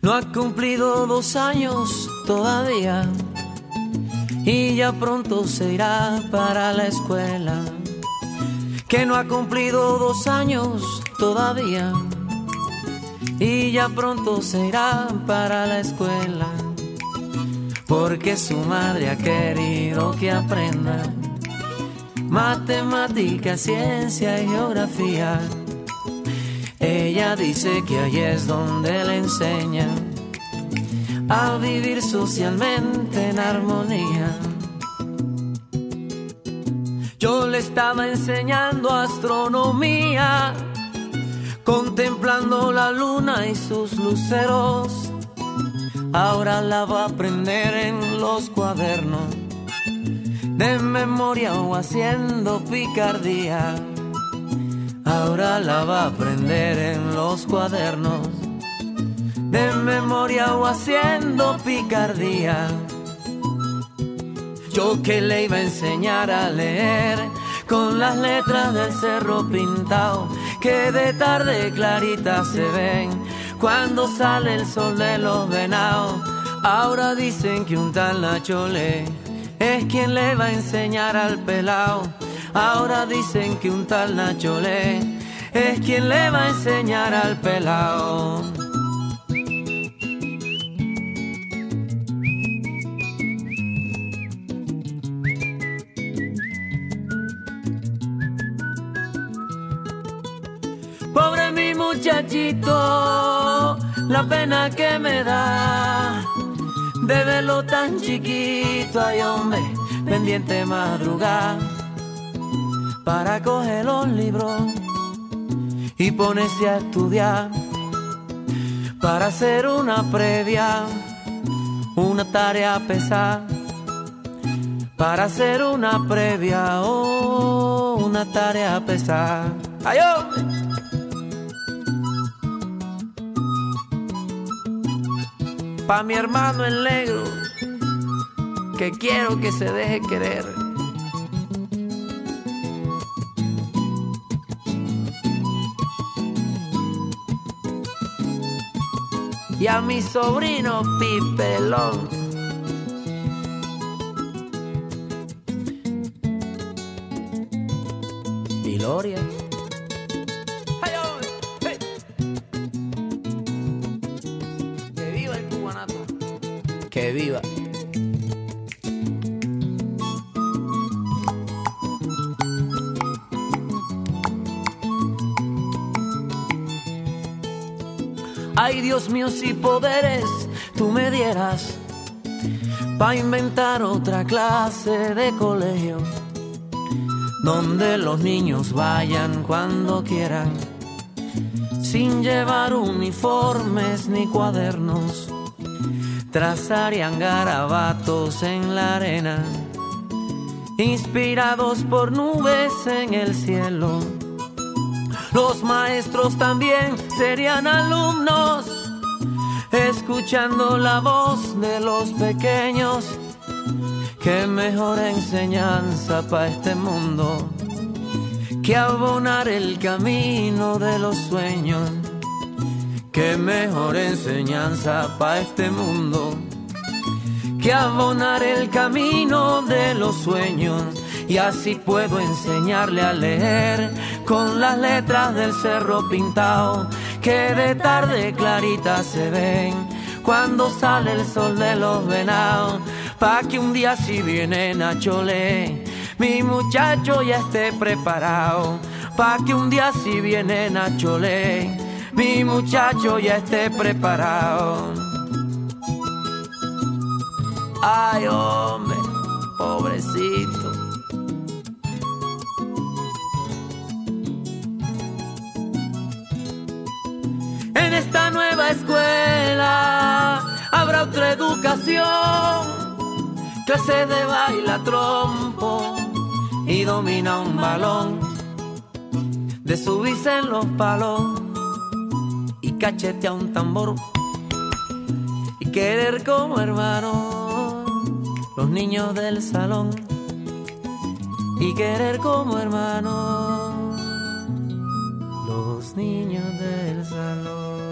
No ha cumplido 2 años todavía y ya pronto se irá para la escuela. Que no ha cumplido 2 años todavía y ya pronto se irá para la escuela. Porque su madre ha querido que aprenda matemática, ciencia y geografía. Ella dice que ahí es donde le enseñan a vivir socialmente en armonía. Yo le estaba enseñando astronomía, contemplando la luna y sus luceros. Ahora la va a aprender en los cuadernos, de memoria o haciendo picardía. Ahora la va a aprender en los cuadernos, de memoria o haciendo picardía. Yo que le iba a enseñar a leer con las letras del cerro pintado, que de tarde claritas se ven cuando sale el sol de los venados. Ahora dicen que un tal Nacholé es quien le va a enseñar al pelao. Ahora dicen que un tal Nacholé es quien le va a enseñar al pelao. Pobre mi muchachito, la pena que me da de verlo tan chiquito. Ay, hombre, pendiente madrugar para coger los libros y ponerse a estudiar para hacer una previa, una tarea pesada. Para hacer una previa, oh, una tarea pesada. ¡Ay, hombre! Pa' mi hermano el negro, que quiero que se deje querer. Y a mi sobrino Pipelón. Y Gloria. Que viva. Ay, Dios mío, si poderes tú me dieras pa' inventar otra clase de colegio donde los niños vayan cuando quieran sin llevar uniformes ni cuadernos. Trazarían garabatos en la arena, inspirados por nubes en el cielo. Los maestros también serían alumnos, escuchando la voz de los pequeños. Qué mejor enseñanza para este mundo que abonar el camino de los sueños. Qué mejor enseñanza para este mundo que abonar el camino de los sueños. Y así puedo enseñarle a leer con las letras del cerro pintado, que de tarde claritas se ven cuando sale el sol de los venados. Pa' que un día si viene Nacholé, mi muchacho ya esté preparado. Pa' que un día si viene Nacholé, mi muchacho ya esté preparado. Ay, hombre, pobrecito. En esta nueva escuela habrá otra educación, clase de baila trompo y domina un balón, de subirse en los palos y cachetea un tambor y querer como hermano los niños del salón, y querer como hermano los niños del salón.